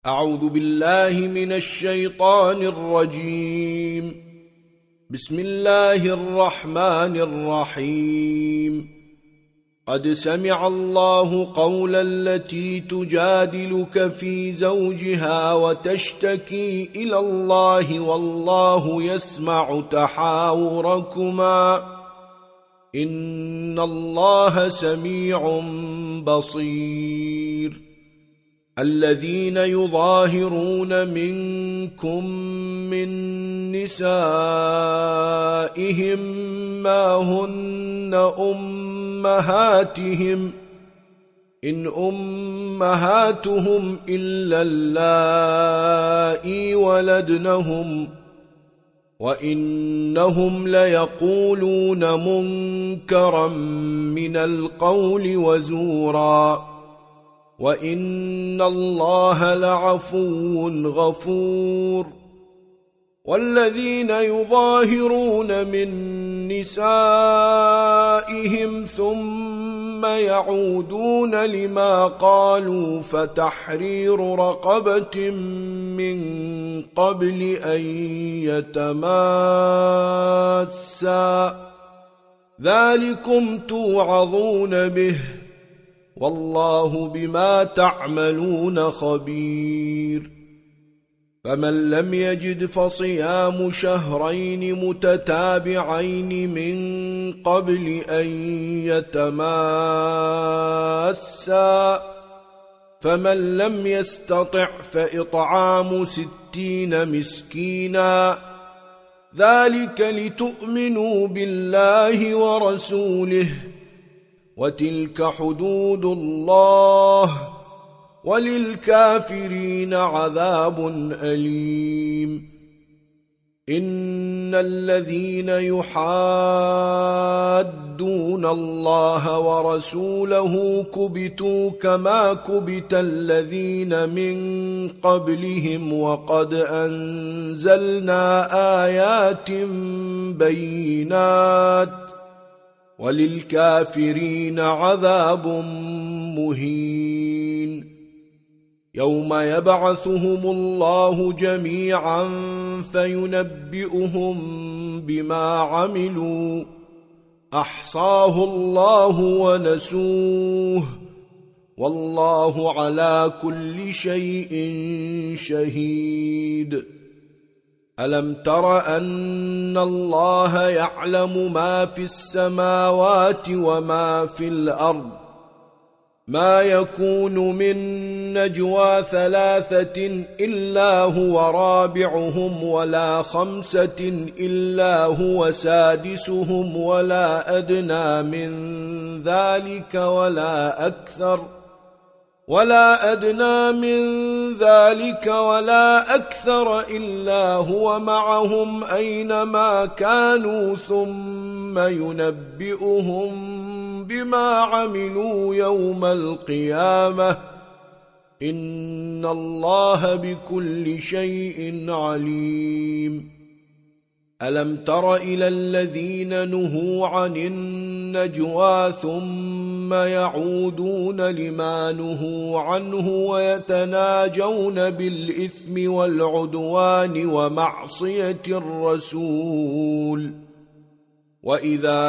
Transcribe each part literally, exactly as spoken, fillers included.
أعوذ بالله من الشيطان الرجيم. بسم الله الرحمن الرحيم. قد سمع الله قول التي تجادلك في زوجها وتشتكي إلى الله والله يسمع تحاوركما إن الله سميع بصير. الذين يظاهرون منكم من نسائهم ما هن أمهاتهم إن أمهاتهم إلا اللائي ولدنهم وإنهم ليقولون منكرا من القول وزورا وإن الله لعفو غفور. والذين يظاهرون من نسائهم ثم يعودون لما قالوا فتحرير رقبة من قبل أن يتماسا ذلكم توعظون به والله بما تعملون خبير. فمن لم يجد فصيام شهرين متتابعين من قبل أن يتماسا فمن لم يستطع فإطعام ستين مسكينا ذلك لتؤمنوا بالله ورسوله وتلك حدود الله وللكافرين عذاب أليم. إن الذين يحادون الله ورسوله كبتوا كما كبت الذين من قبلهم وقد أنزلنا آيات بينات وللكافرين عذاب مهين. يوم يبعثهم الله جميعا فينبئهم بما عملوا أحصاه الله ونسوه والله على كل شيء شهيد. ألم تر أن الله يعلم ما في السماوات وما في الأرض ما يكون من نجوى ثلاثة إلا هو رابعهم ولا خمسة إلا هو سادسهم ولا أدنى من ذلك ولا أكثر ولا أدنى من ذلك ولا أكثر إلا هو معهم أينما كانوا ثم ينبئهم بما عملوا يوم القيامة إن الله بكل شيء عليم. ألم تر إلى الذين نهوا عن النجوى ثم يعودون لما نهوا عنه ويتناجون بالإثم والعدوان ومعصية الرسول وإذا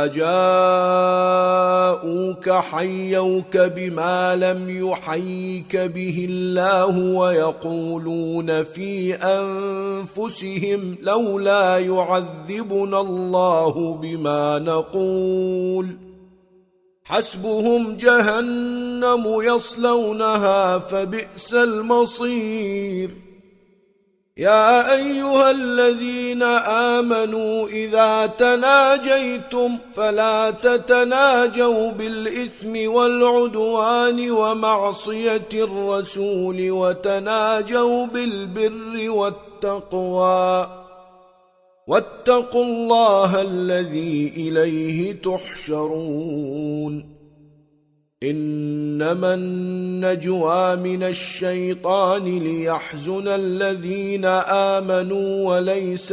جاءوك حيوك بما لم يحيك به الله ويقولون في أنفسهم لولا يعذبنا الله بما نقول حسبهم جهنم يصلونها فبئس المصير. يا أيها الذين آمنوا إذا تناجيتم فلا تتناجوا بالإثم والعدوان ومعصية الرسول وتناجوا بالبر والتقوى واتقوا الله الذي إليه تحشرون. إنما النجوى من الشيطان ليحزن الذين آمنوا وليس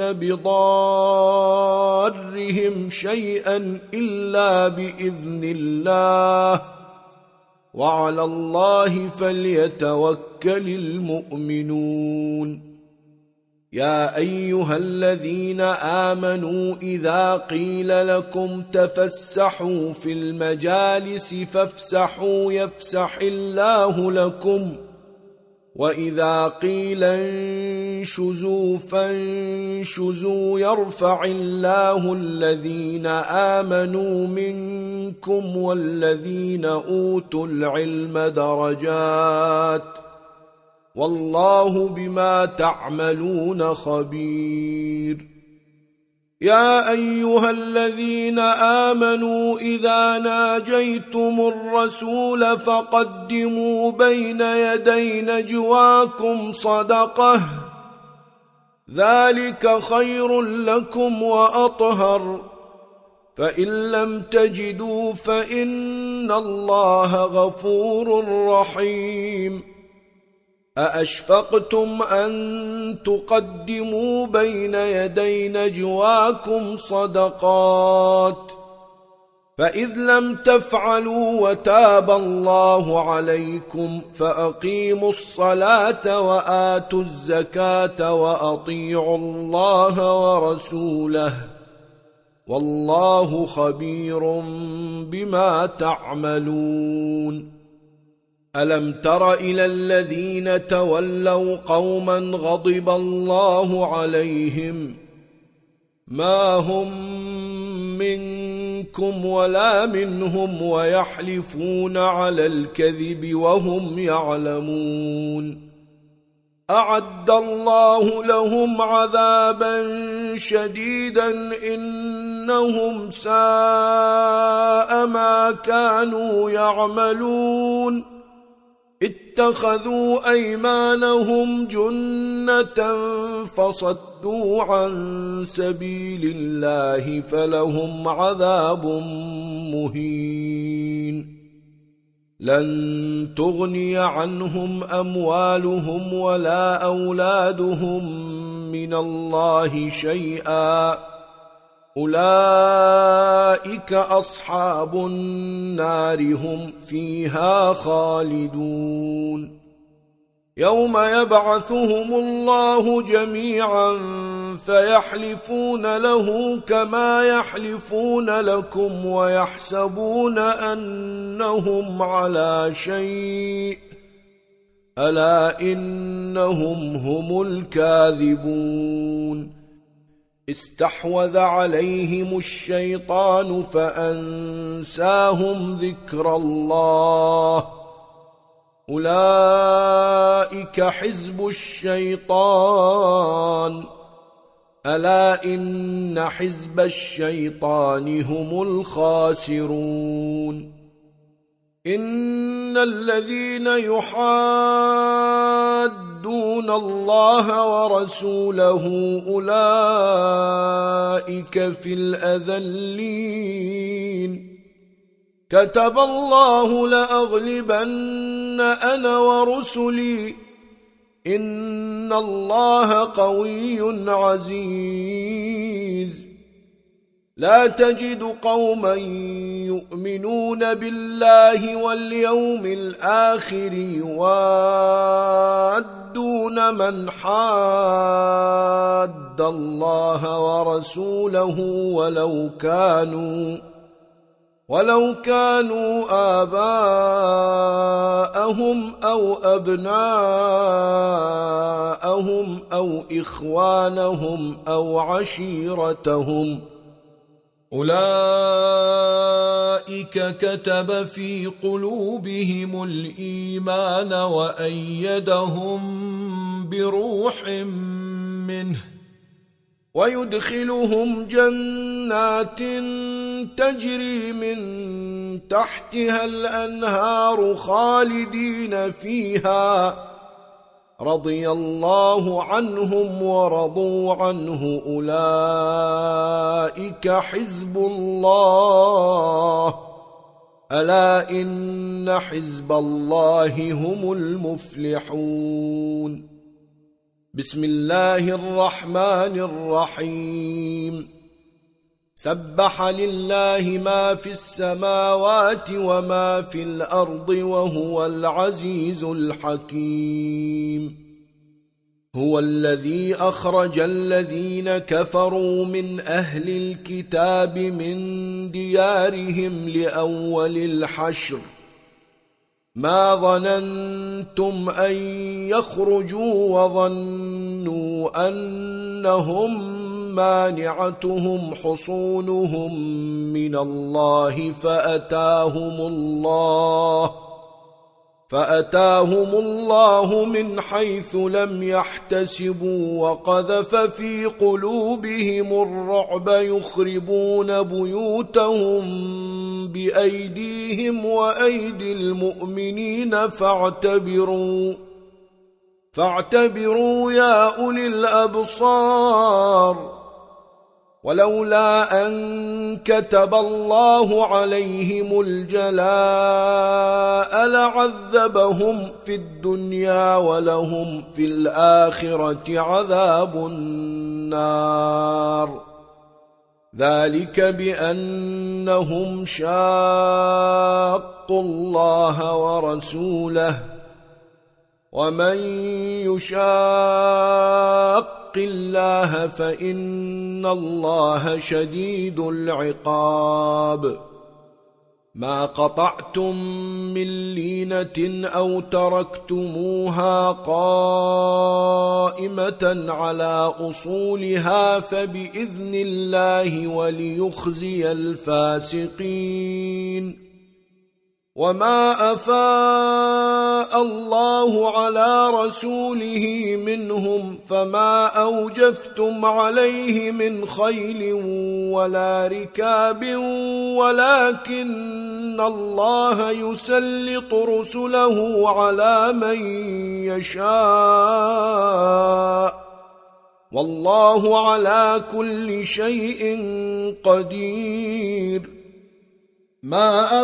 بضارهم شيئا إلا بإذن الله وعلى الله فليتوكل المؤمنون يا أيها الذين آمنوا إذا قيل لكم تفسحوا في المجالس فافسحوا يفسح الله لكم وإذا قيل انشزوا فانشزوا يرفع الله الذين آمنوا منكم والذين أوتوا العلم درجات والله بما تعملون خبير يا أيها الذين آمنوا إذا ناجيتم الرسول فقدموا بين يدي نجواكم صدقة ذلك خير لكم وأطهر فإن لم تجدوا فإن الله غفور رحيم أأشفقتم أن تقدموا بين يدي نجواكم صدقات فإذ لم تفعلوا وتاب الله عليكم فأقيموا الصلاة وآتوا الزكاة وأطيعوا الله ورسوله والله خبير بما تعملون ألم تر إلى الذين تولوا قوما غضب الله عليهم ما هم منكم ولا منهم ويحلفون على الكذب وهم يعلمون أعد الله لهم عذابا شديدا إنهم ساء ما كانوا يعملون اتخذوا أيمانهم جنة فصدوا عن سبيل الله فلهم عذاب مهين لن تغني عنهم أموالهم ولا أولادهم من الله شيئا أولئك أصحاب النار هم فيها خالدون يوم يبعثهم الله جميعا فيحلفون له كما يحلفون لكم ويحسبون أنهم على شيء ألا إنهم هم الكاذبون استحوذ عليهم الشيطان فأنساهم ذكر الله أولئك حزب الشيطان ألا إن حزب الشيطان هم الخاسرون إن الذين يحادون الله ورسوله أولئك في الأذلين كتب الله لأغلبن أنا ورسلي إن الله قوي عزيز لا تجد قوما يؤمنون بالله واليوم الآخر يوادون من حاد الله ورسوله ولو كانوا ولو كانوا آباءهم أو أبناءهم أو إخوانهم أو عشيرتهم أولئك كتب في قلوبهم الإيمان وأيدهم بروح منه ويدخلهم جنات تجري من تحتها الأنهار خالدين فيها رضي الله عنهم ورضوا عنه أولئك حزب الله ألا إن حزب الله هم المفلحون بسم الله الرحمن الرحيم سبح لله ما في السماوات وما في الأرض وهو العزيز الحكيم هو الذي أخرج الذين كفروا من أهل الكتاب من ديارهم لأول الحشر ما ظننتم أن يخرجوا وظنوا أنهم مانعتهم حصونهم من الله فأتاهم الله فأتاهم الله من حيث لم يحتسبوا وقذف في قلوبهم الرعب يخربون بيوتهم بأيديهم وأيدي المؤمنين فاعتبروا فاعتبروا يا أولي الأبصار ولولا أن كتب الله عليهم الجلاء لعذبهم في الدنيا ولهم في الآخرة عذاب النار ذلك بأنهم شاقوا الله ورسوله ومن يشاق الله فإن الله شديد العقاب ما قطعتم من لينة أو تركتموها قائمة على أصولها فبإذن الله وليخزي الفاسقين وما أفاء الله على رسوله منهم فما أوجفتم عليه من خيل ولا ركاب ولكن الله يسلط رسله على من يشاء والله على كل شيء قدير ما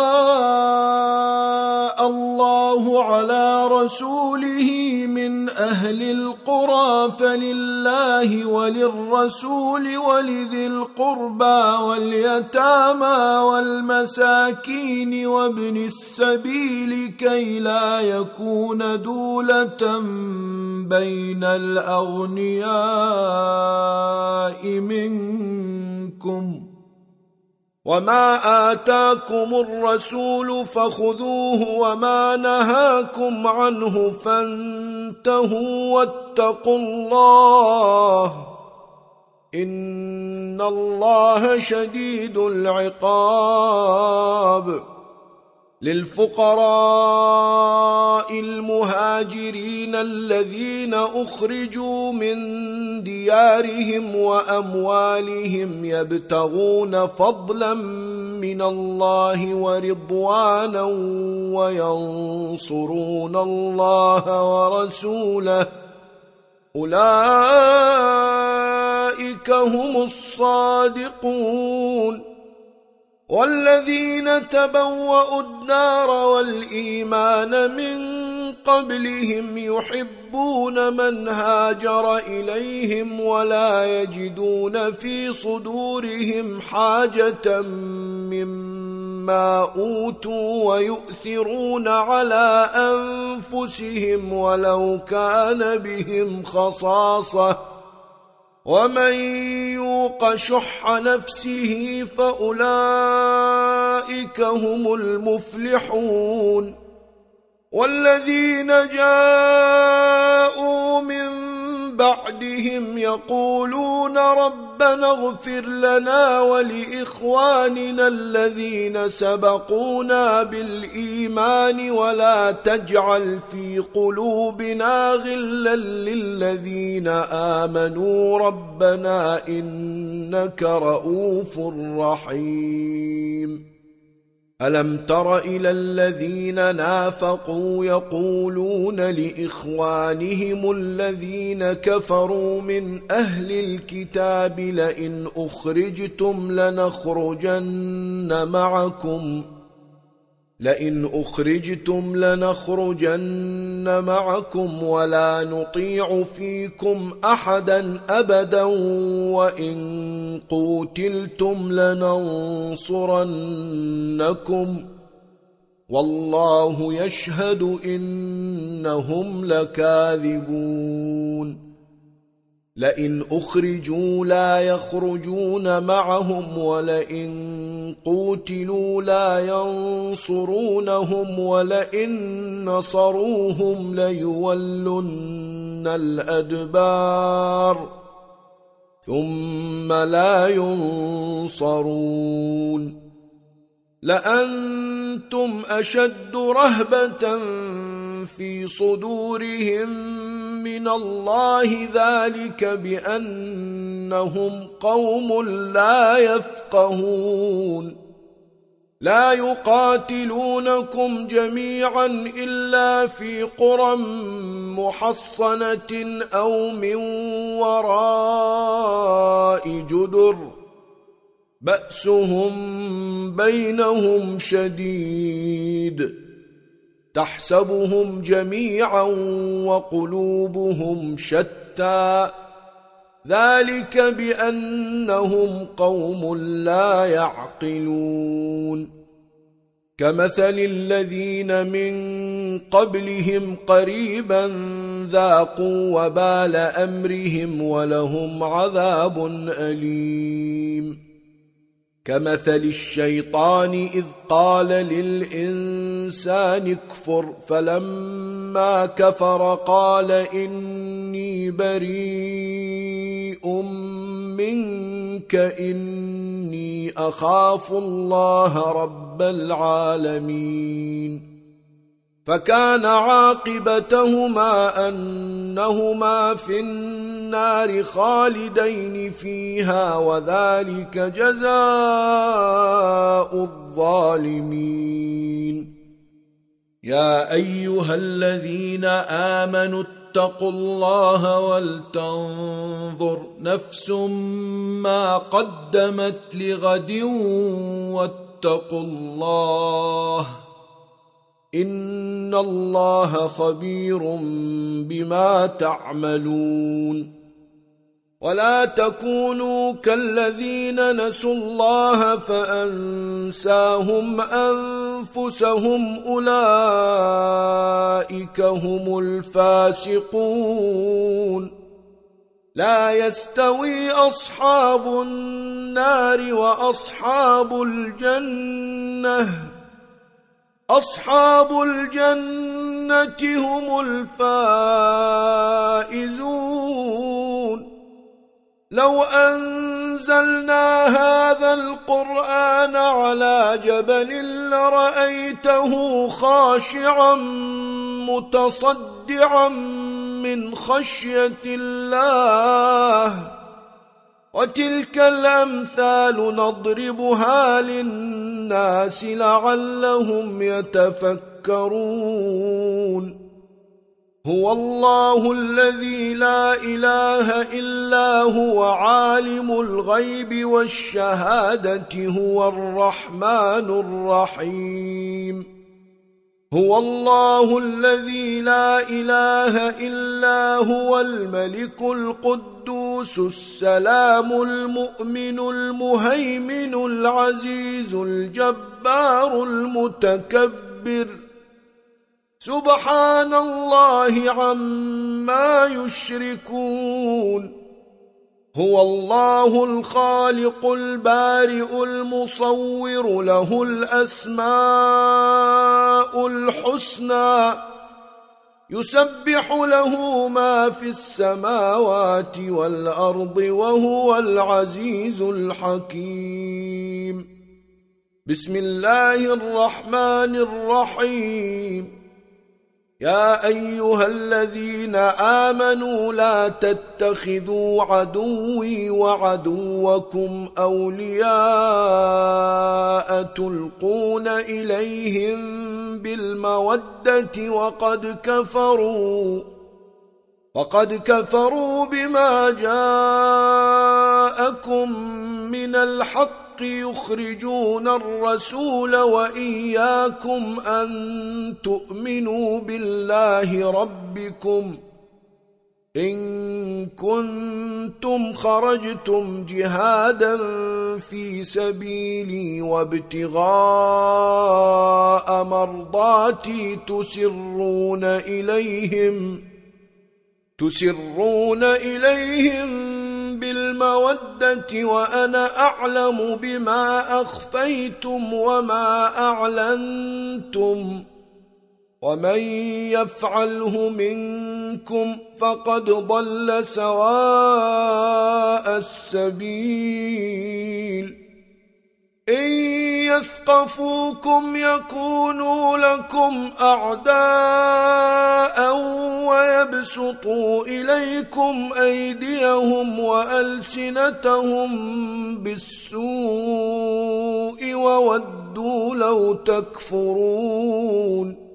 أفاء الله على رسوله من أهل القرى فلله وللرسول ولذي القربى واليتامى والمساكين وابن السبيل كي لا يكون دولة بين الأغنياء منكم وما آتاكم الرسول فخذوه وما نهاكم عنه فانتهوا واتقوا الله إن الله شديد العقاب للفقراء المهاجرين الذين أخرجوا من ديارهم وأموالهم يبتغون فضلا من الله ورضوانا وينصرون الله ورسوله أولئك هم الصادقون والذين تبوأوا الدار والإيمان من قبلهم يحبون من هاجر إليهم ولا يجدون في صدورهم حاجة مما أوتوا ويؤثرون على أنفسهم ولو كان بهم خصاصة ومن يوق شح نفسه فأولئك هم المفلحون والذين جاءوا من بعدهم يقولون ربنا اغفر لنا ولإخواننا الذين سبقونا بالإيمان ولا تجعل في قلوبنا غلا للذين آمنوا ربنا إنك رؤوف رحيم ألم تر إلى الذين نافقوا يقولون لإخوانهم الذين كفروا من أهل الكتاب لئن أخرجتم لنخرجن معكم لئن أخرجتم لنخرجن معكم ولا نطيع فيكم أحدا أبدا وإن قوتلتم لننصرنكم والله يشهد إنهم لكاذبون لئن أخرجوا لا يخرجون معهم ولئن قوتلوا لا ينصرونهم ولئن نصروهم ليولن الأدبار ثم لا ينصرون لأنتم أشد رهبة في صدورهم من الله ذلك بأنهم قوم لا يفقهون لا يقاتلونكم جميعا إلا في قرى محصنة أو من وراء جدر بأسهم بينهم شديد تحسبهم جميعا وقلوبهم شتى ذلك بأنهم قوم لا يعقلون كمثل الذين من قبلهم قريبا ذاقوا وبال أمرهم ولهم عذاب أليم كمثل الشيطان إذ قال للإنسان اكفر فلما كفر قال إني بريء منك إني أخاف الله رب العالمين فكان عاقبتهما أنهما في النار خالدين فيها وذلك جزاء الظالمين يا أيها الذين آمنوا اتقوا الله ولتنظر نفس ما قدمت لغد واتقوا الله إن الله خبير بما تعملون ولا تكونوا كالذين نسوا الله فأنساهم أنفسهم أولئك هم الفاسقون لا يستوي أصحاب النار وأصحاب الجنة أصحاب الجنة هم الفائزون لو أنزلنا هذا القرآن على جبل لرأيته خاشعا متصدعا من خشية الله وتلك الأمثال نضربها للناس لعلهم يتفكرون هو الله الذي لا إله إلا هو عالم الغيب والشهادة هو الرحمن الرحيم هو الله الذي لا إله إلا هو الملك القدوس السلام المؤمن المهيمن العزيز الجبار المتكبر سبحان الله عما يشركون هو الله الخالق البارئ المصور له الأسماء الحسنى يسبح له ما في السماوات والأرض وهو العزيز الحكيم بسم الله الرحمن الرحيم يا أيها الذين آمنوا لا تتخذوا عدوي وعدوكم أولياء تلقون إليهم بالمودة وقد كفروا وقد كفروا بما جاءكم من الحق يخرجون الرسول وإياكم أن تؤمنوا بالله ربكم إن كنتم خرجتم جهادا في سبيلي وابتغاء مرضاتي تسرون إليهم تسرون إليهم بالمودة وأنا أعلم بما أخفيتم وما أعلنتم ومن يفعله منكم فقد ضل سواء السبيل إن يثقفوكم يكونوا لكم أعداء ويبسطوا إليكم أيديهم وألسنتهم بالسوء وودوا لو تكفرون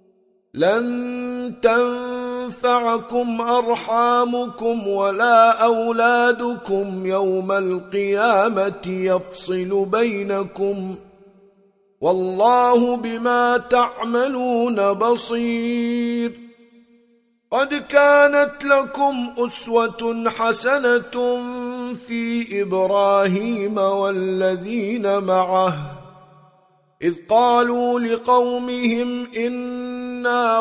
لن تنفعكم أرحامكم ولا أولادكم يوم القيامة يفصل بينكم والله بما تعملون بصير قد كانت لكم أسوة حسنة في إبراهيم والذين معه إذ قالوا لقومهم إنا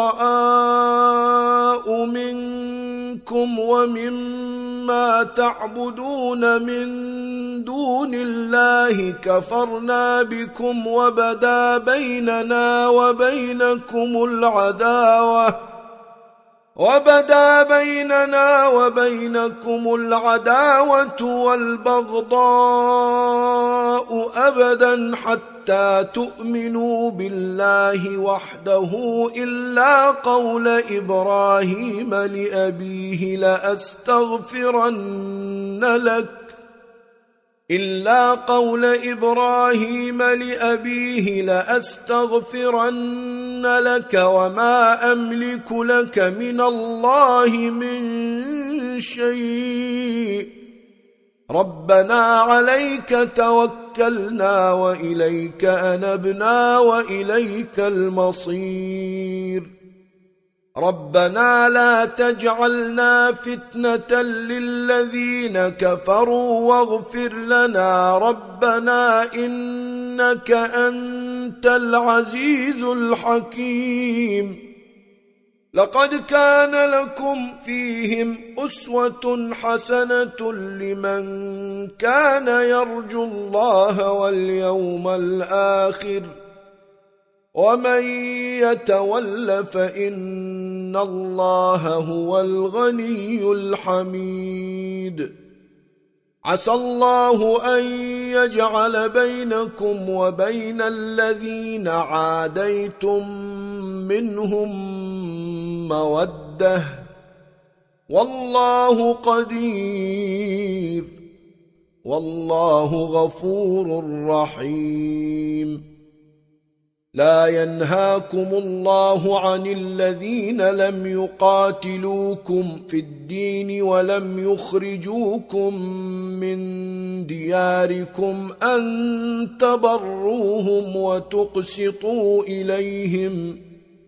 براء منكم ومما تعبدون من دون الله كفرنا بكم وبدا بيننا وبينكم العداوة وبدا بيننا وبينكم العداوة والبغضاء أبدا حتى تؤمنوا بالله وحده إلا قول إبراهيم لأبيه لأستغفرن لك إلا قول إبراهيم لأبيه لأستغفرن لك وما أملك لك من الله من شيء ربنا عليك توكلنا وإليك أنبنا وإليك المصير ربنا لا تجعلنا فتنة للذين كفروا واغفر لنا ربنا إنك أنت العزيز الحكيم لقد كان لكم فيهم أسوة حسنة لمن كان يرجو الله واليوم الآخر ومن يتول فإن الله هو الغني الحميد عسى الله أن يجعل بينكم وبين الذين عاديتم منهم مودة والله قدير والله غفور رحيم لا ينهاكم الله عن الذين لم يقاتلوكم في الدين ولم يخرجوكم من دياركم أن تبروهم وتقسطوا إليهم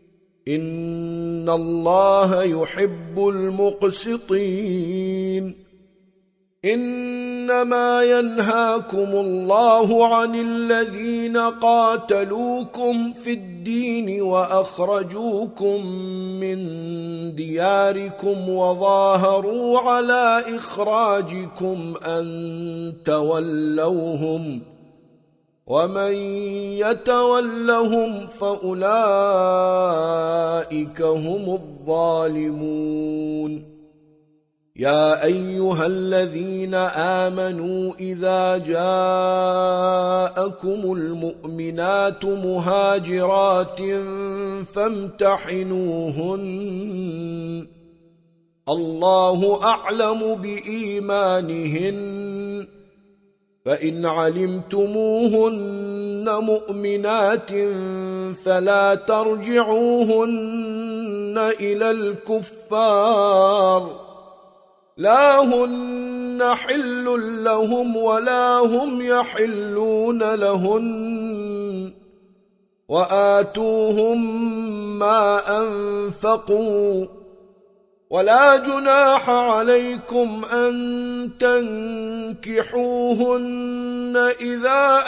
إن الله يحب المقسطين إنما ينهاكم الله عن الذين قاتلوكم في الدين وأخرجوكم من دياركم وظاهروا على إخراجكم أن تولوهم ومن يتولهم فأولئك هم الظالمون يا أيها الذين آمنوا إذا جاءكم المؤمنات مهاجرات فامتحنوهن الله أعلم بإيمانهن فإن علمتموهن مؤمنات فلا ترجعوهن إلى الكفار لا هن حل لهم ولا هم يحلون لهن وآتوهم ما أنفقوا ولا جناح عليكم أن تنكحوهن إذا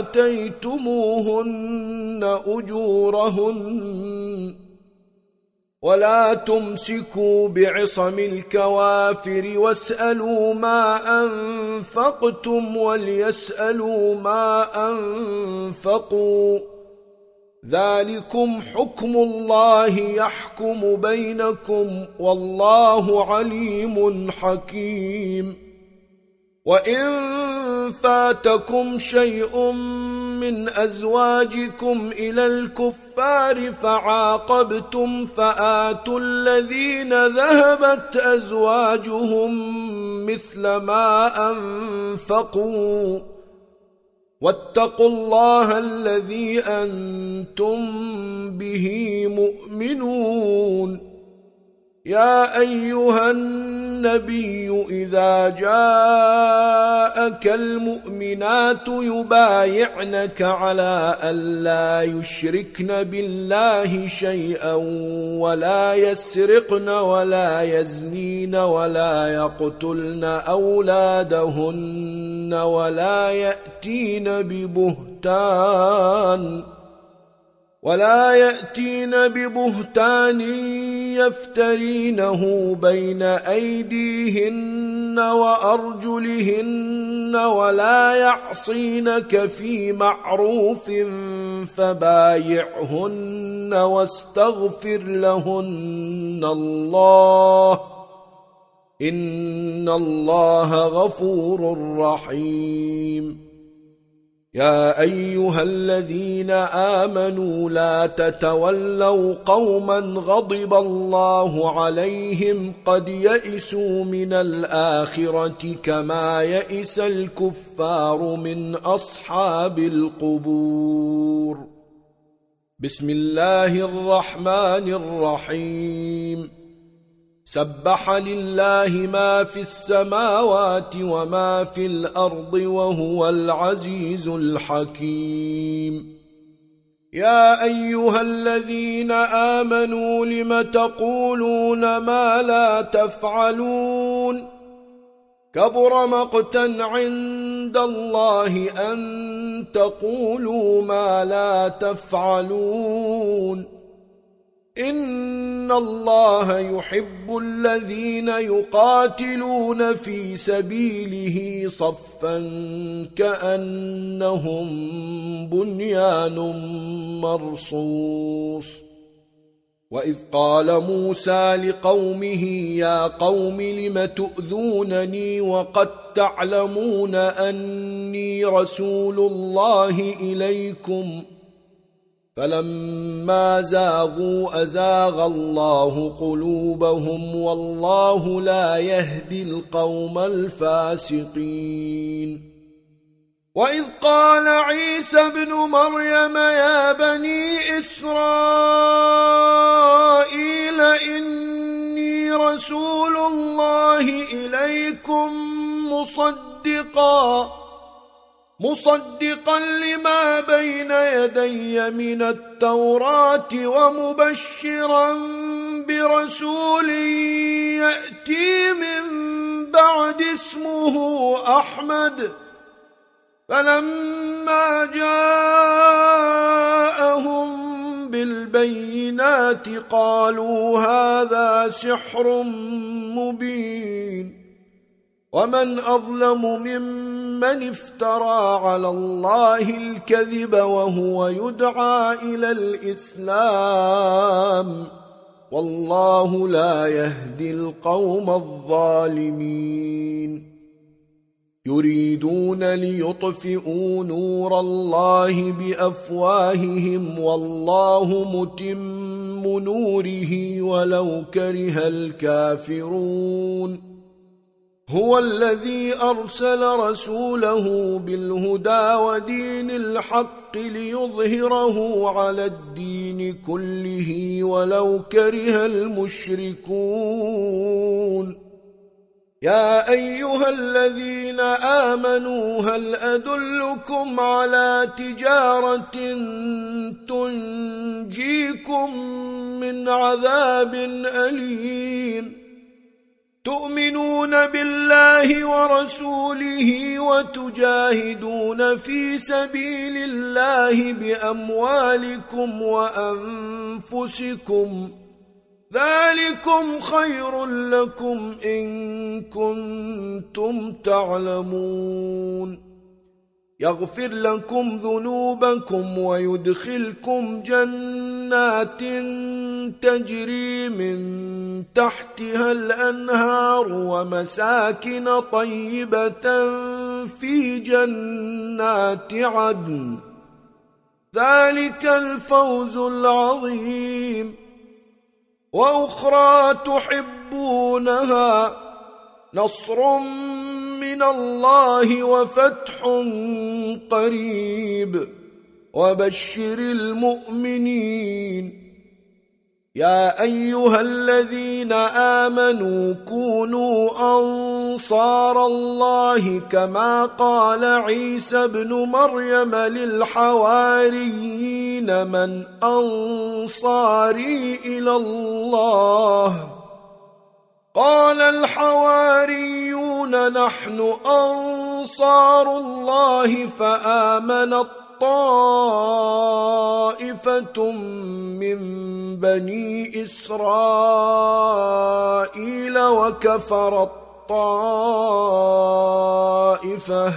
آتيتموهن أجورهن ولا تمسكوا بعصم الكوافر واسألوا ما أنفقتم وليسألوا ما أنفقوا ذلكم حكم الله يحكم بينكم والله عليم حكيم وإن فاتكم شيء من أزواجكم إلى الكفار فعاقبتم فآتوا الذين ذهبت أزواجهم مثل ما أنفقوا واتقوا الله الذي أنتم به مؤمنون يا أيها النبي إذا جاءك المؤمنات يبايعنك على ألا يشركن بالله شيئا ولا يسرقن ولا يزنين ولا يقتلن أولادهن ولا يأتين ببهتان ولا يأتين ببهتان يفترينه بين أيديهن وأرجلهن ولا يعصينك في معروف فبايعهن واستغفر لهن الله إن الله غفور رحيم يا أيها الذين آمنوا لا تتولوا قوما غضب الله عليهم قد يئسوا من الآخرة كما يئس الكفار من أصحاب القبور بسم الله الرحمن الرحيم سبح لله ما في السماوات وما في الأرض وهو العزيز الحكيم يا أيها الذين آمنوا لم تقولون ما لا تفعلون كبر مقتا عند الله أن تقولوا ما لا تفعلون إن الله يحب الذين يقاتلون في سبيله صفا كأنهم بنيان مرصوص وإذ قال موسى لقومه يا قوم لم تؤذونني وقد تعلمون أني رسول الله إليكم فلما زاغوا أزاغ الله قلوبهم والله لا يهدي القوم الفاسقين وإذ قال عيسى ابن مريم يا بني إسرائيل إني رسول الله إليكم مصدقاً مصدقا لما بين يدي من التوراة ومبشرا برسول يأتي من بعد اسمه أحمد فلما جاءهم بالبينات قالوا هذا سحر مبين ومن أظلم ممن افترى على الله الكذب وهو يدعى إلى الإسلام والله لا يهدي القوم الظالمين يريدون ليطفئوا نور الله بأفواههم والله متم نوره ولو كره الكافرون هو الذي أرسل رسوله بالهدى ودين الحق ليظهره على الدين كله ولو كره المشركون يا أيها الذين آمنوا هل أدلكم على تجارة تنجيكم من عذاب أليم تؤمنون بالله ورسوله وتجاهدون في سبيل الله بأموالكم وأنفسكم ذلكم خير لكم إن كنتم تعلمون يغفر لكم ذنوبكم ويدخلكم جنات تجري من تحتها الأنهار ومساكن طيبة في جنات عدن ذلك الفوز العظيم وأخرى تحبونها نصر من الله وفتح قريب وبشر المؤمنين يا أيها الذين آمنوا كونوا أنصار الله كما قال عيسى ابن مريم للحواريين من أنصاري إلى الله قال الحواريون نحن أنصار الله فآمنت طائفة من بني إسرائيل وكفرت طائفة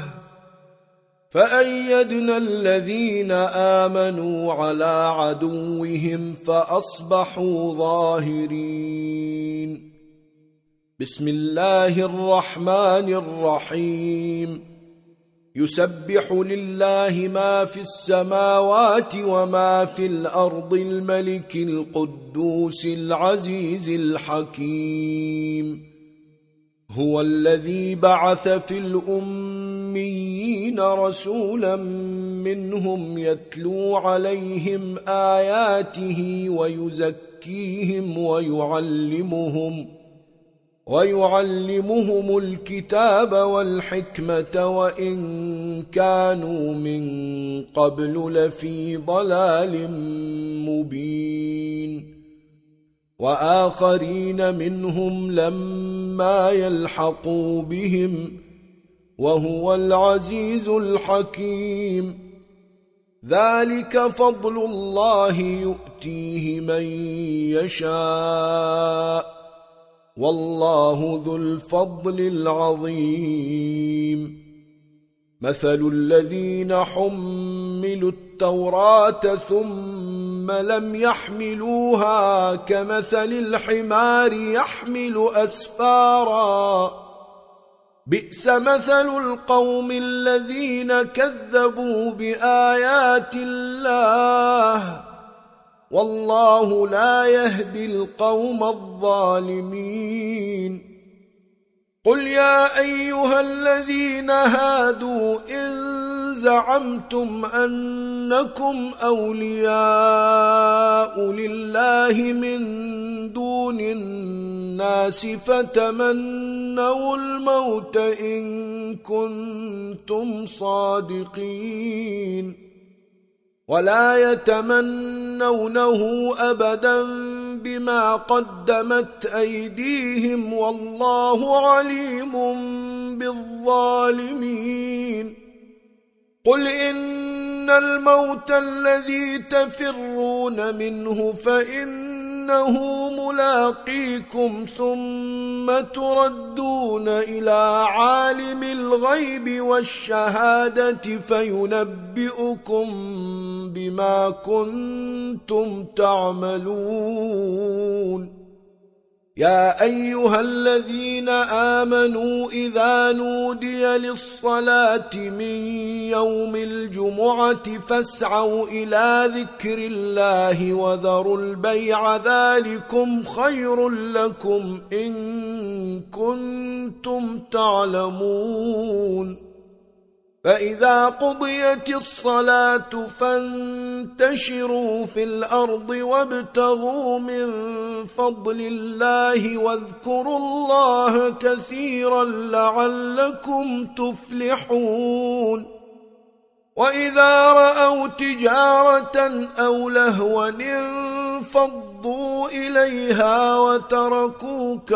فأيدنا الذين آمنوا على عدوهم فأصبحوا ظاهرين بسم الله الرحمن الرحيم يسبح لله ما في السماوات وما في الأرض الملك القدوس العزيز الحكيم هو الذي بعث في الأميين رسولا منهم يتلو عليهم آياته ويزكيهم ويعلمهم ويعلمهم الكتاب والحكمة وإن كانوا من قبل لفي ضلال مبين وآخرين منهم لما يلحقوا بهم وهو العزيز الحكيم ذلك فضل الله يؤتيه من يشاء والله ذو الفضل العظيم مثل الذين حملوا التوراة ثم لم يحملوها كمثل الحمار يحمل أسفارا بئس مثل القوم الذين كذبوا بآيات الله والله لا يهدي القوم الظالمين قل يا أيها الذين هادوا إن زعمتم أنكم أولياء لله من دون الناس فتمنوا الموت إن كنتم صادقين ولا يتمنونه أبدا بما قدمت أيديهم والله عليم بالظالمين قل إن الموت الذي تفرون منه فإنه ملاقيكم ثم تردون إلى عالم الغيب والشهادة فينبئكم بما كنتم تعملون يا أيها الذين آمنوا إذا نودي للصلاة من يوم الجمعة فاسعوا إلى ذكر الله وذروا البيع ذلكم خير لكم إن كنتم تعلمون فإذا قضيت الصلاة فانتشروا في الأرض وابتغوا من فضل الله واذكروا الله كثيرا لعلكم تفلحون وإذا رأوا تجارة أو لهوا انفضوا إليها وتركوك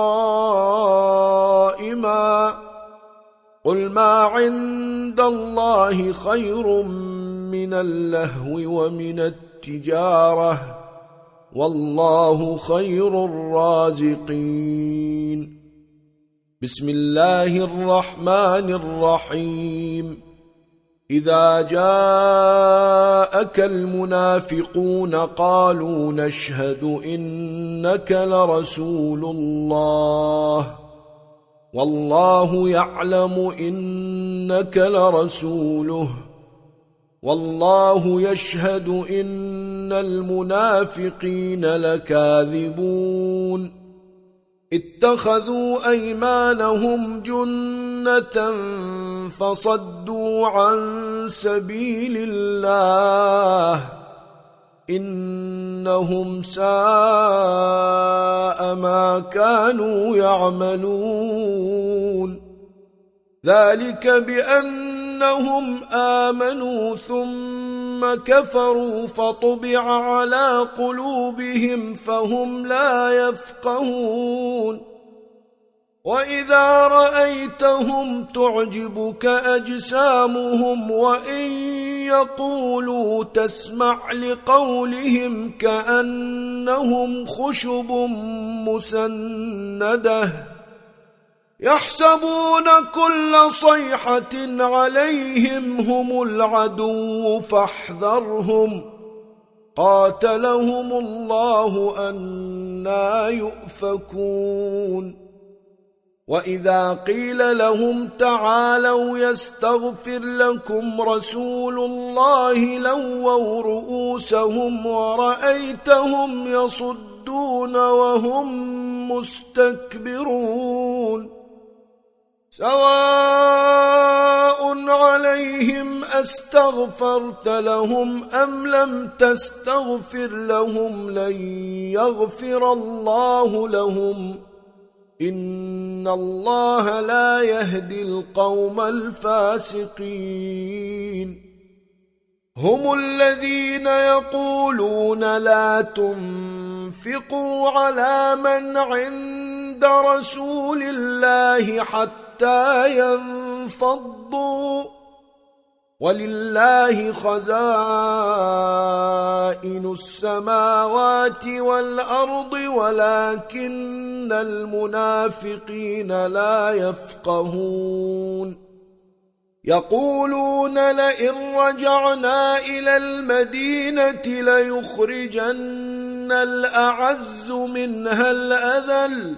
قائما قل ما عند الله خير من اللهو ومن التجارة والله خير الرازقين بسم الله الرحمن الرحيم إذا جاءك المنافقون قالوا نشهد إنك لرسول الله والله يعلم إنك لرسوله والله يشهد إن المنافقين لكاذبون اتخذوا أيمانهم جنة فصدوا عن سبيل الله إنهم ساء ما كانوا يعملون ذلك بأنهم آمنوا ثم كفروا فطبع على قلوبهم فهم لا يفقهون وإذا رأيتهم تعجبك أجسامهم وإن يقولوا تسمع لقولهم كأنهم خشب مسندة يحسبون كل صيحة عليهم هم العدو فاحذرهم قاتلهم الله أنى يؤفكون وإذا قيل لهم تعالوا يستغفر لكم رسول الله لووا رؤوسهم ورأيتهم يصدون وهم مستكبرون سواء عليهم أستغفرت لهم أم لم تستغفر لهم لن يغفر الله لهم إن الله لا يهدي القوم الفاسقين هم الذين يقولون لا تنفقوا على من عند رسول الله حتى ينفضوا ولله خزائن السماوات والأرض ولكن المنافقين لا يفقهون يقولون لئن رجعنا إلى المدينة ليخرجن الأعز منها الأذل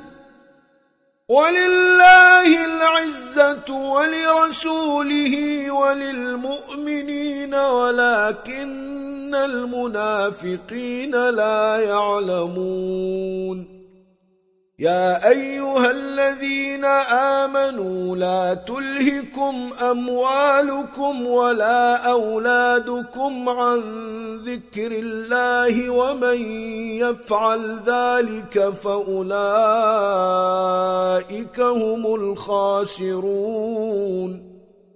ولله العزة ولرسوله وللمؤمنين ولكن المنافقين لا يعلمون يا أيها الذين آمنوا لا تلهكم أموالكم ولا أولادكم عن ذكر الله ومن يفعل ذلك فأولئك هم الخاسرون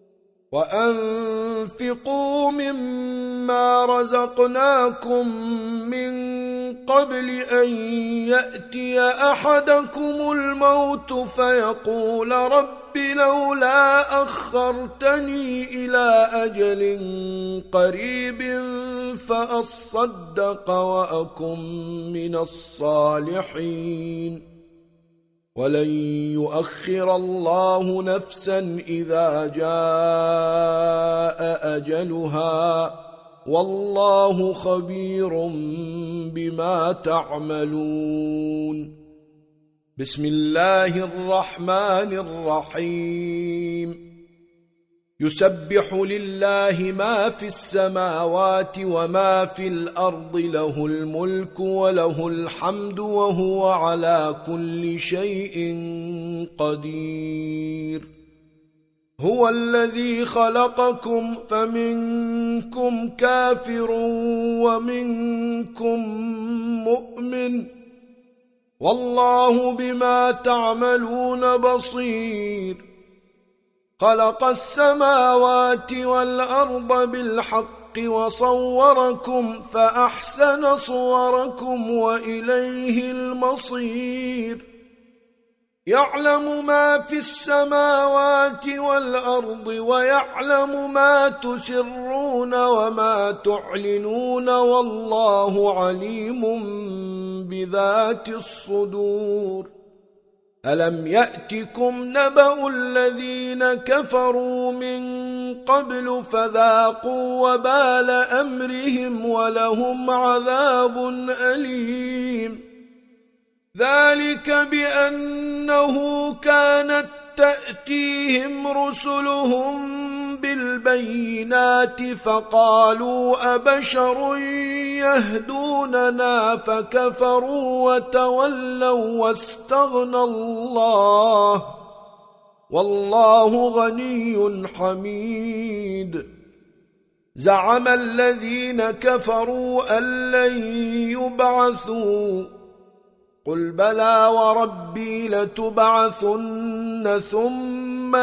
وأنفقوا مما رزقناكم من قبل أن يأتي أحدكم الموت فيقول رب لولا أخرتني إلى أجل قريب فأصدق وأكن من الصالحين ولن يؤخر الله نفسا إذا جاء أجلها والله خبير بما تعملون بسم الله الرحمن الرحيم يسبح لله ما في السماوات وما في الأرض له الملك وله الحمد وهو على كل شيء قدير هو الذي خلقكم فمنكم كافر ومنكم مؤمن والله بما تعملون بصير خلق السماوات والأرض بالحق وصوركم فأحسن صوركم وإليه المصير يعلم ما في السماوات والأرض ويعلم ما تسرون وما تعلنون والله عليم بذات الصدور ألم يأتكم نبأ الذين كفروا من قبل فذاقوا وبال أمرهم ولهم عذاب أليم ذلك بأنه كانت تأتيهم رسلهم بالبينات فقالوا أبشر يهدوننا فكفروا وتولوا واستغنى الله والله غني حميد زعم الذين كفروا أن لن يبعثوا قل بلى وربي لتبعثن ثم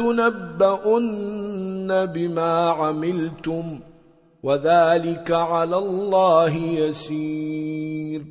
لتنبؤن بما عملتم وذلك على الله يسير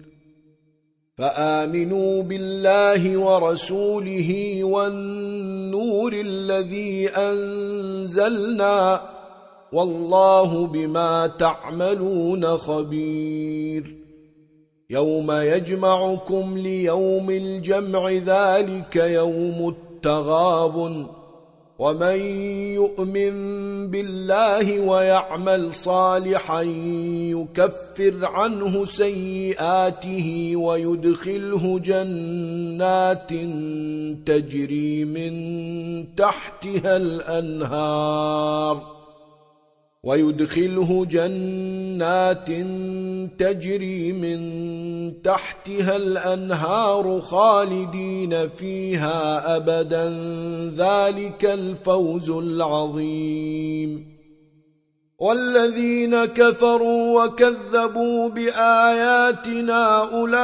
فآمنوا بالله ورسوله والنور الذي أنزلنا والله بما تعملون خبير يوم يجمعكم ليوم الجمع ذلك يوم التغابن ومن يؤمن بالله ويعمل صالحا يكفر عنه سيئاته ويدخله جنات تجري من تحتها الأنهار ويدخله جنات تجري من تحتها الأنهار خالدين فيها أبدا ذلك الفوز العظيم والذين كفروا وكذبوا بآياتنا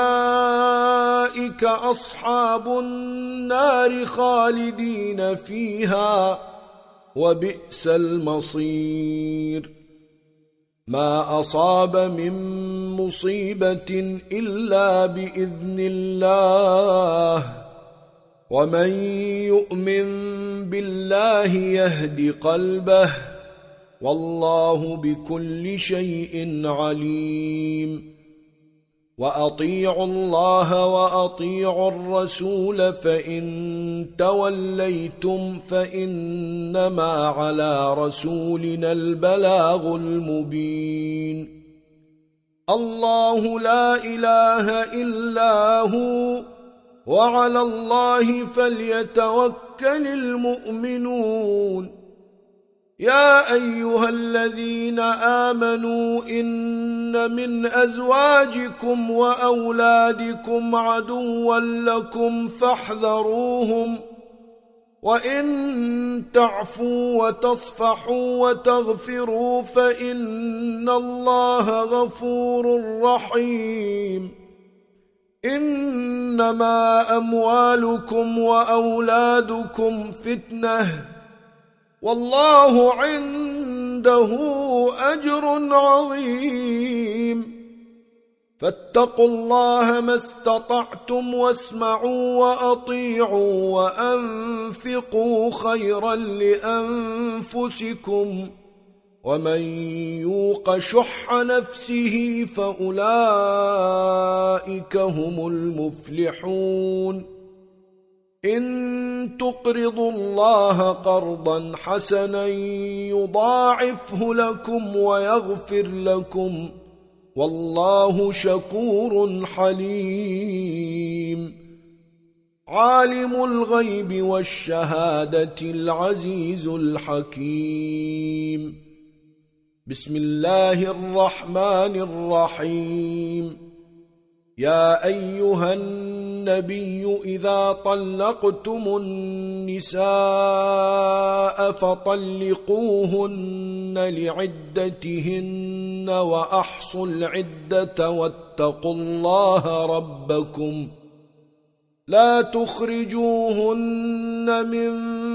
أولئك أصحاب النار خالدين فيها وبئس المصير ما أصاب من مصيبة إلا بإذن الله ومن يؤمن بالله يهد قلبه والله بكل شيء عليم وأطيعوا الله وأطيعوا الرسول فإن توليتم فإنما على رسولنا البلاغ المبين الله لا إله إلا هو وعلى الله فليتوكل المؤمنون يا أيها الذين آمنوا إن من أزواجكم وأولادكم عدوا لكم فاحذروهم وإن تعفوا وتصفحوا وتغفروا فإن الله غفور رحيم إنما أموالكم وأولادكم فتنة والله عنده أجر عظيم فاتقوا الله ما استطعتم واسمعوا وأطيعوا وأنفقوا خيرا لأنفسكم ومن يوق شح نفسه فأولئك هم المفلحون إن تقرضوا الله قرضا حسنا يضاعفه لكم ويغفر لكم والله شكور حليم عالم الغيب والشهادة العزيز الحكيم بسم الله الرحمن الرحيم يا أيها الناس النبي إذا طلقتم النساء فطلقوهن لعدتهن وأحصوا العدة واتقوا الله ربكم لا تخرجوهن من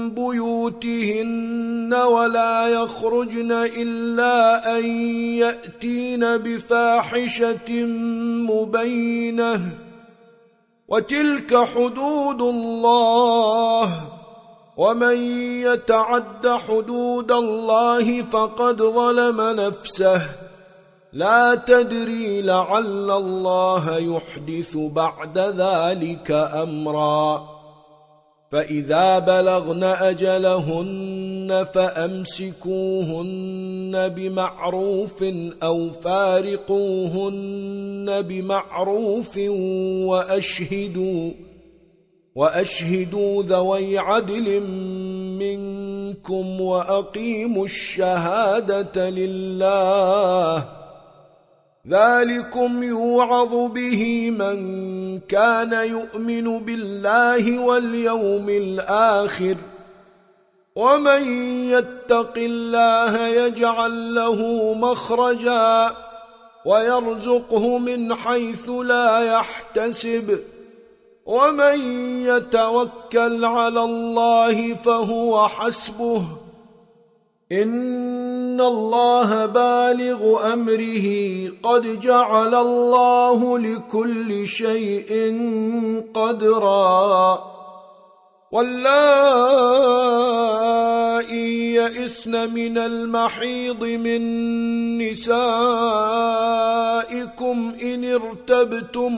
بيوتهن ولا يخرجن إلا أن يأتين بفاحشة مبينة وتلك حدود الله ومن يتعد حدود الله فقد ظلم نفسه لا تدري لعل الله يحدث بعد ذلك أمرا فإذا بلغن أجلهن فأمسكوهن بمعروف أو فارقوهن بمعروف وأشهدوا وأشهدوا ذوي عدل منكم وأقيموا الشهادة لله ذلكم يوعظ به من كان يؤمن بالله واليوم الآخر ومن يتق الله يجعل له مخرجا ويرزقه من حيث لا يحتسب ومن يتوكل على الله فهو حسبه إن الله بالغ أمره قد جعل الله لكل شيء قدرا واللائي يئسن من المحيض من نسائكم إن ارتبتم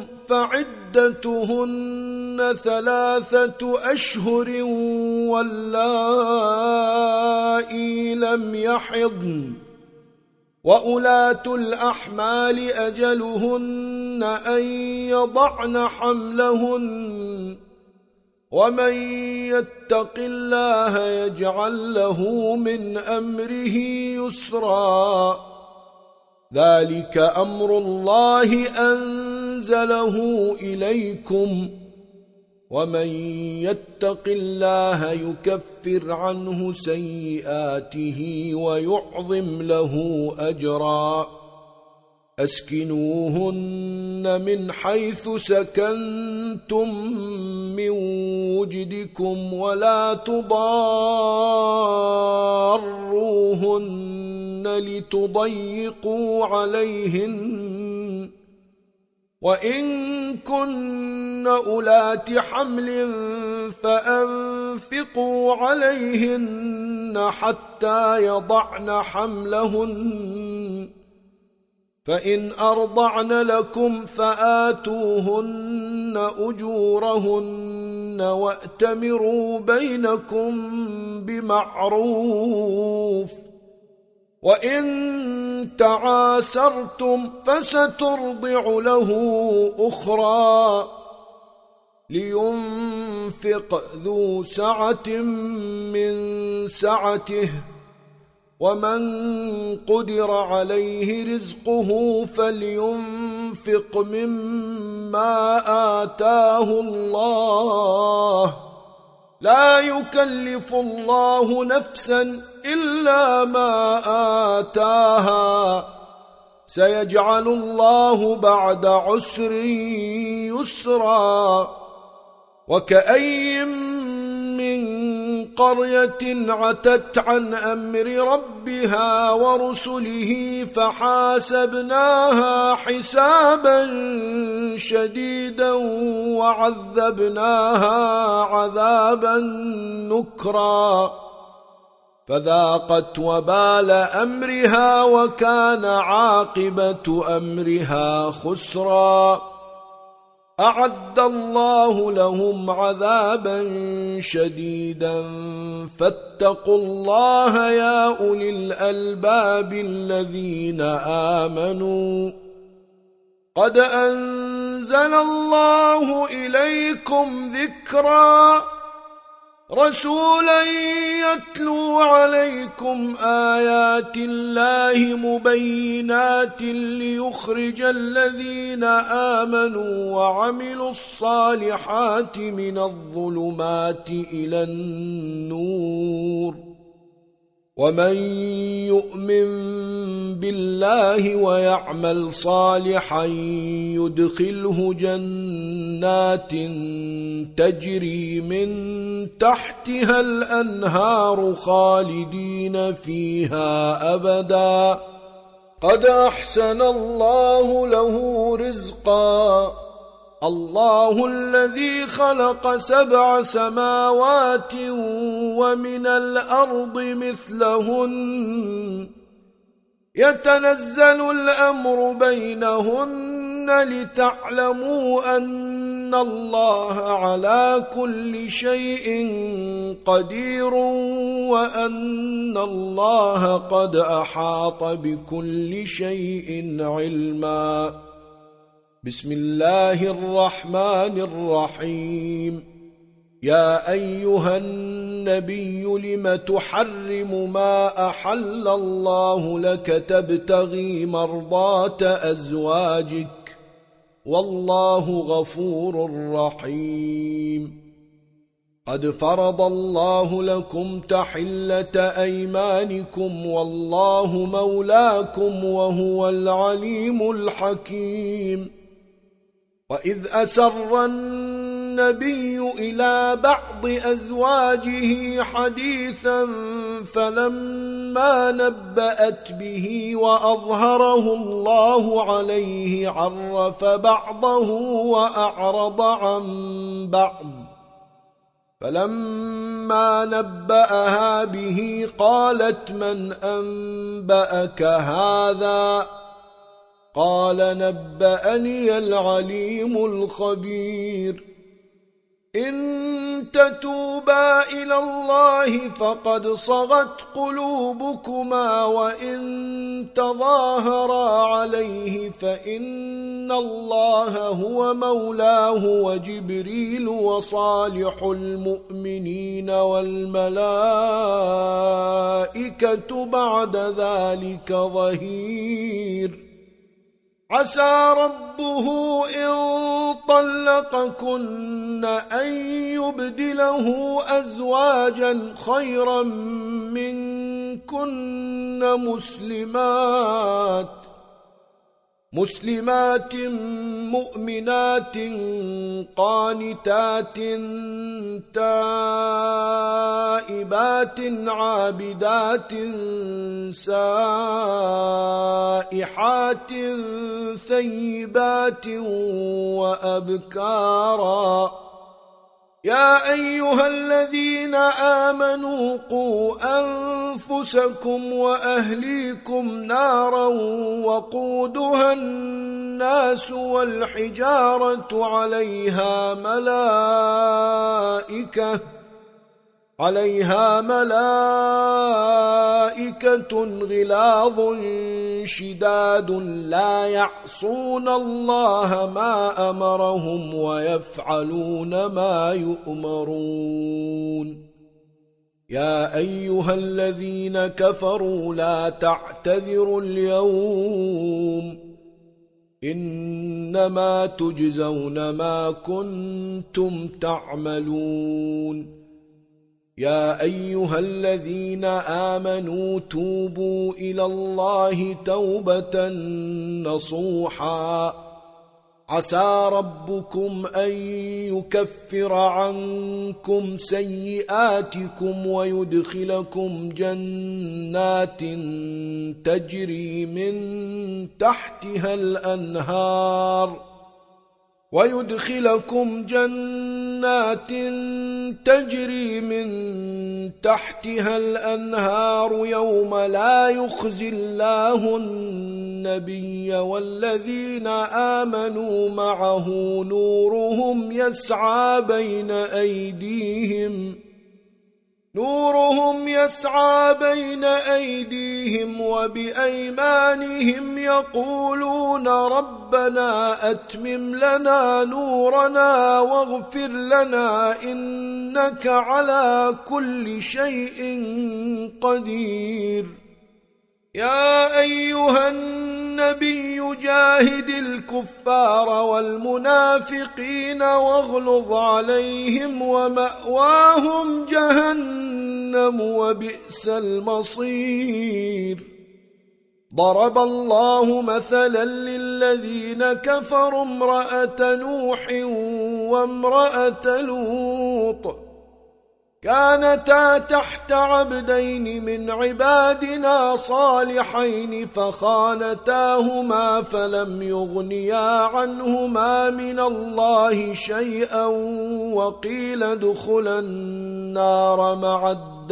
فعدتهن ثلاثة أشهر واللائي لم يحضن وأولاة الأحمال أجلهن أن يضعن حملهن ومن يتق الله يجعل له من أمره يسرا ذلك أمر الله أنزله إليكم ومن يتق الله يكفر عنه سيئاته ويعظم له أجرا أسكنوهن من حيث سكنتم من وجدكم ولا تضاروهن لتضيقوا عليهن وإن كن أولات حمل فأنفقوا عليهن حتى يضعن حملهن فإن أرضعن لكم فآتوهن أجورهن وأتمروا بينكم بمعروف وإن تعاسرتم فسترضع له أخرى لينفق ذو سعة من سعته ومن قدر عليه رزقه فلينفق مما آتاه الله لا يكلف الله نفسا إلا ما آتاها سيجعل الله بعد عسر يسرا وكأي من قرية عتت عن أمر ربها ورسله فحاسبناها حسابا شديدا وعذبناها عذابا نكرا فذاقت وبال أمرها وكان عاقبة أمرها خسرا أعد الله لهم عذابا شديدا فاتقوا الله يا أولي الألباب الذين آمنوا قد أنزل الله إليكم ذكرا رسولا يتلو عليكم آيات الله مبينات ليخرج الذين آمنوا وعملوا الصالحات من الظلمات إلى النور ومن يؤمن بالله ويعمل صالحا يدخله جنات تجري من تحتها الأنهار خالدين فيها أبدا قد أحسن الله له رزقا الله الذي خلق سبع سماوات ومن الأرض مثلهن يتنزل الأمر بينهن لتعلموا أن الله على كل شيء قدير وأن الله قد أحاط بكل شيء علما بسم الله الرحمن الرحيم يا أيها النبي لم تحرم ما أحل الله لك تبتغي مرضات أزواجك والله غفور رحيم قد فرض الله لكم تحلة أيمانكم والله مولاكم وهو العليم الحكيم وإذ أسر النبي إلى بعض أزواجه حديثا فلما نبأت به وأظهره الله عليه عرف بعضه وأعرض عن بعض فلما نبأها به قالت من أنبأك هذا قال نبأني العليم الخبير إن تتوبا إلى الله فقد صغت قلوبكما وإن تظاهرا عليه فإن الله هو مولاه وجبريل وصالح المؤمنين والملائكة بعد ذلك ظهير عسى ربه إن طلقكن أن يبدله أزواجا خيرا منكن مسلمات مسلمات مؤمنات قانتات تائبات عابدات سائحات ثيبات وأبكارا يا أيها الذين آمنوا قوا أنفسكم وأهليكم نارا وقودها الناس والحجارة عليها ملائكة عليها ملائكة غلاظ شداد لا يعصون الله ما أمرهم ويفعلون ما يؤمرون يا أيها الذين كفروا لا تعتذروا اليوم إنما تجزون ما كنتم تعملون يا أيها الذين آمنوا توبوا إلى الله توبة نصوحا عسى ربكم أن يكفر عنكم سيئاتكم ويدخلكم جنات تجري من تحتها الأنهار ويدخلكم جنات تجري من تحتها الأنهار يوم لا يخزي الله النبي والذين آمنوا معه نورهم يسعى بين أيديهم نورهم يسعى بين أيديهم وبأيمانهم يقولون ربنا أتمم لنا نورنا واغفر لنا إنك على كل شيء قدير. يا أيها النبي جاهد الكفار والمنافقين واغلظ عليهم ومأواهم جهنم وبئس المصير. ضرب الله مثلا للذين كفروا امرأة نوح وامرأة لوط كانتا تحت عبدين من عبادنا صالحين فخانتاهما فلم يغنيا عنهما من الله شيئا وقيل ادخلا النار مع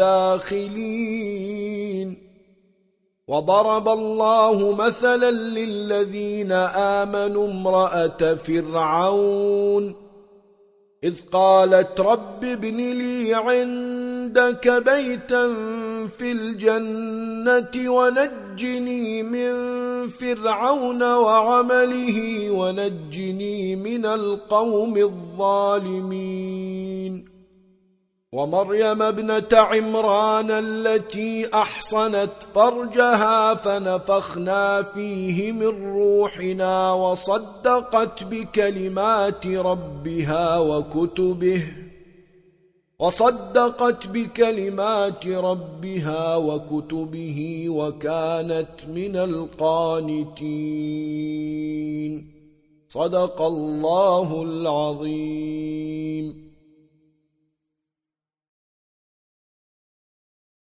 الداخلين. وضرب الله مثلا للذين آمنوا امرأة فرعون إذ قالت رب ابن لي عندك بيتا في الجنة ونجني من فرعون وعمله ونجني من القوم الظالمين. ومريم ابنة عمران التي أحصنت فرجها فنفخنا فيه من روحنا وصدقت بكلمات ربها وكتبه وصدقت بكلمات ربها وكتبه وكانت من القانتين. صدق الله العظيم.